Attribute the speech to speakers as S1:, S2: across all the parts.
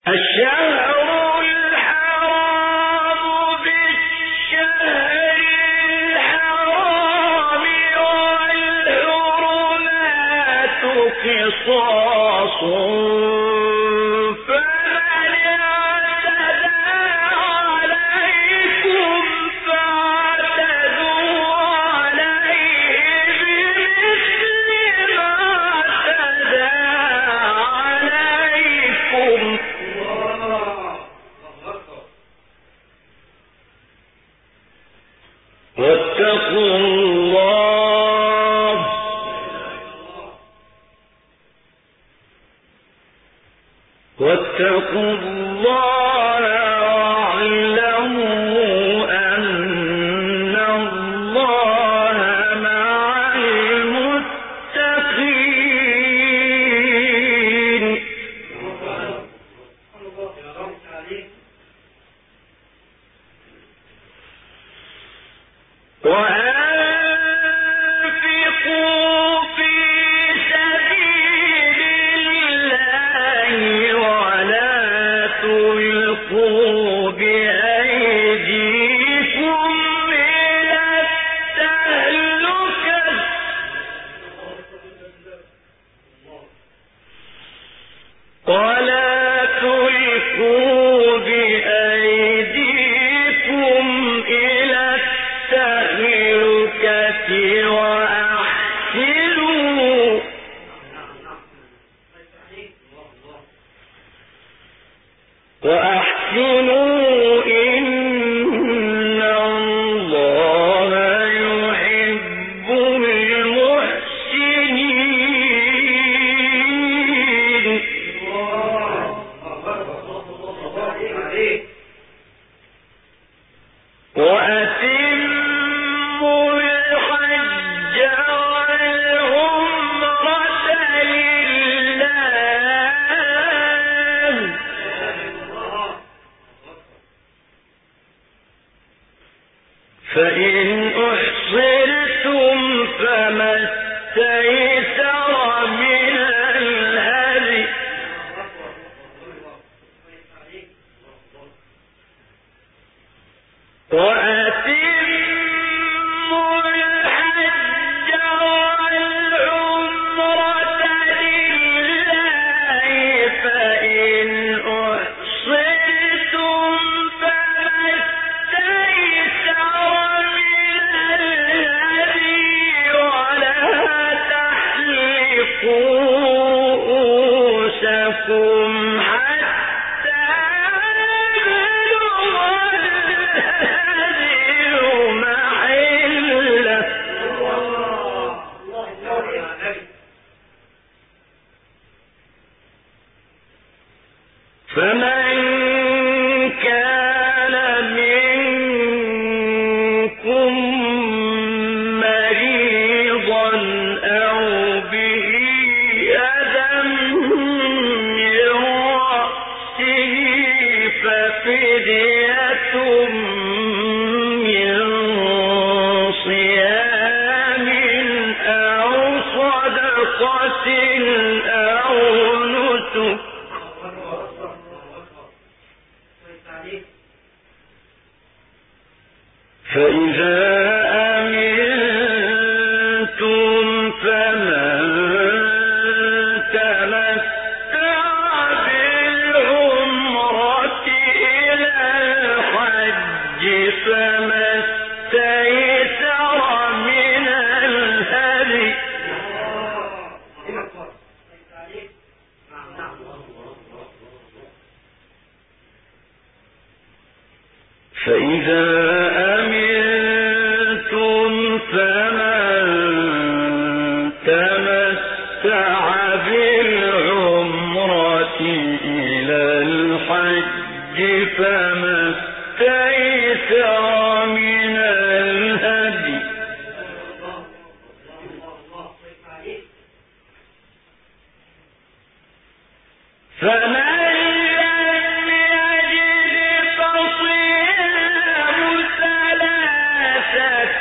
S1: واتقوا الله واعلموا أن الله مع المتقين. وأنفقوا في سبيل الله ولا تلقوا بأيديكم إلى التهلكة وأحسنوا إن الله يحب المحسنين. وأتموا الحج والعمرة لله فإن أحصرتم فما استيسر من الهدي وأتموا الحج والعمرة لله فإن أحصرتم فما استيسر من الهدي ولا تحلقوا رؤوسكم حتى يبلغ الهدي محله فمن كان منكم مريضا أو به أذى من رأسه ففدية من صيام أو صدقة أو نسك فإذا أمنتم فمن تمتع بالعمرة إلى الحج فما استيسر من الهدي فإذا أمنتم فمن تمتع بالعمرة إلى الحج فما استيسر من الهدي فمن لم يجد فصيام ثلاثة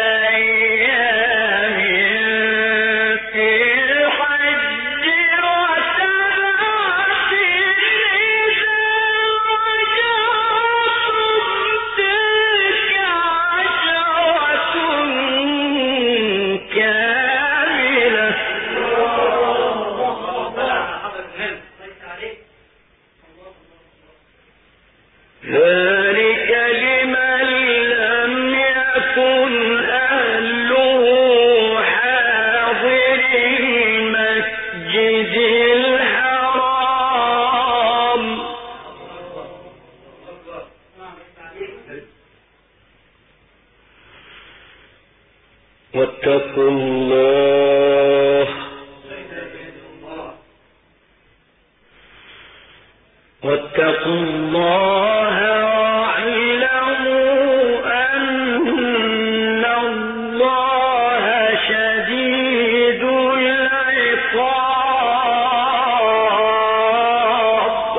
S1: أيام في الحج وسبعة إذا ذلك لمن لم يكن أهله حاضر المسجد الحرام واتقوا الله واعلموا أن الله شديد العقاب.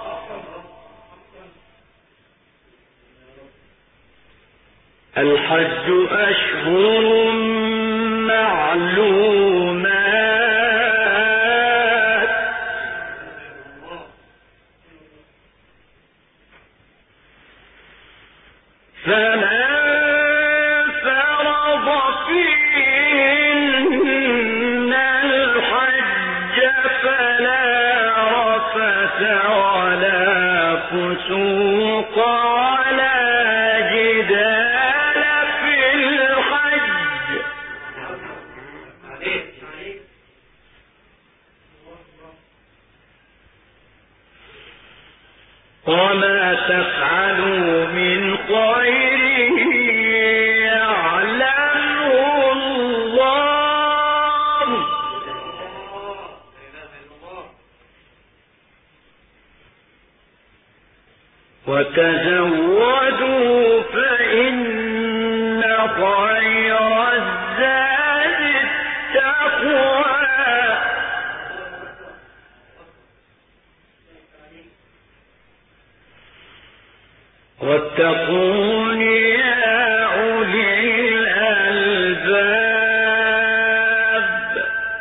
S1: الحج أشهر معلومات فمن فرض فيهن الحج فلا رفث ولا فسوق ولا جدال في الحج وما تفعلوا من خير يعلمه الله وتزودوا فإن خير الزاد التقوى واتقون يا أولي الألباب.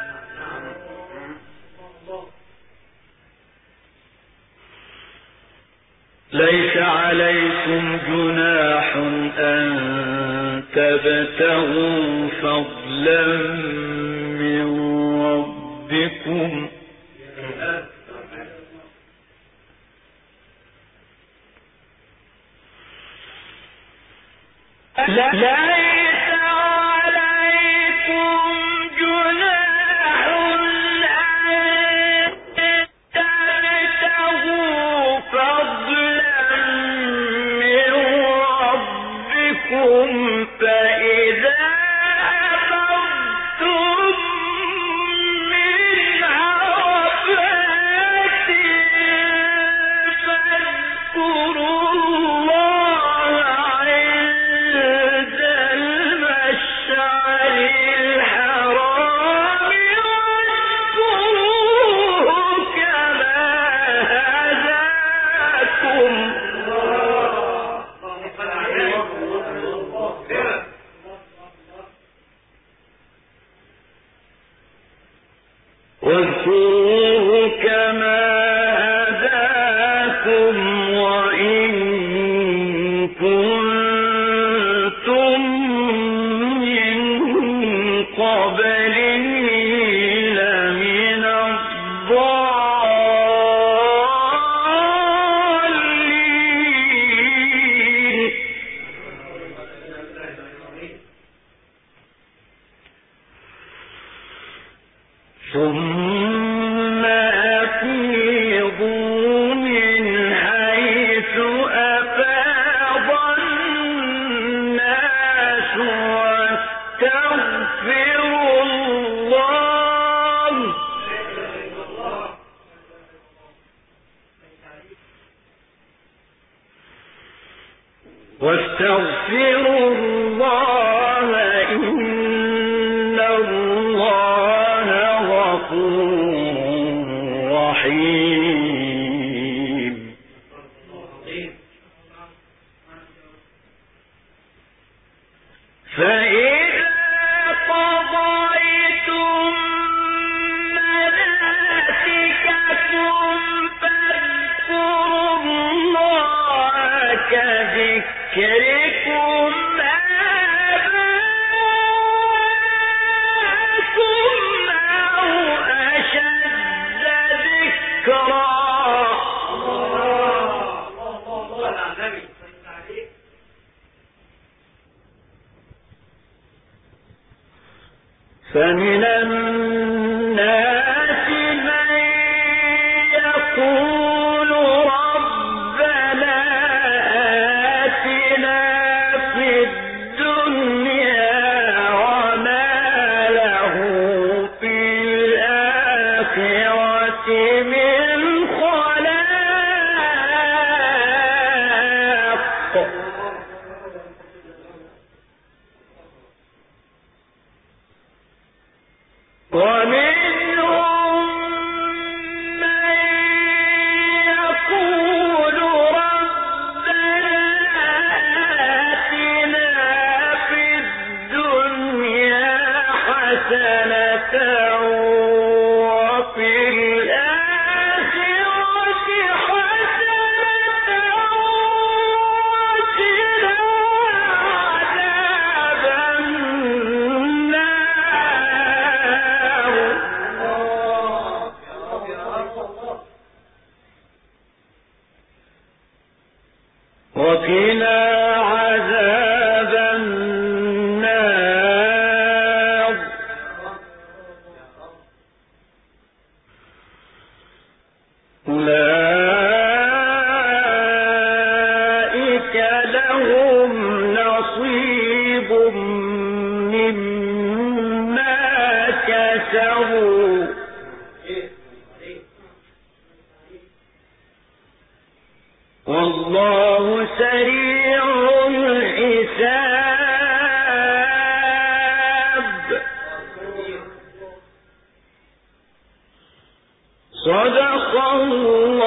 S1: ليس عليكم جناح أن تبتغوا فضلا من ربكم ليس عليكم جناح أن تبتغوا فضلا من ربكم فإذا أفضتم من عرفات فاذكروا الله عند المشعر الحرام واذكروه كما هداكم وإن كنتم من قبله لمن الضالين. ثم أفيضوا من حيث أفاض الناس واستغفروا الله إن الله غفور رحيم. فإذا قضيتم مناسككم فاذكروا الله كذكركم آباءكم أو أشد ذكرا فمن الناس من يقول ربنا آتنا في الدنيا وما له في الآخرة من خلاق ومنهم من يقول ربنا آتنا في الدنيا حسنة وفي الآخرة حسنة وقنا عذاب النار وقنا عذاب النار أولئك لهم نصيب مما كسبوا والله سريع الحساب صدق الله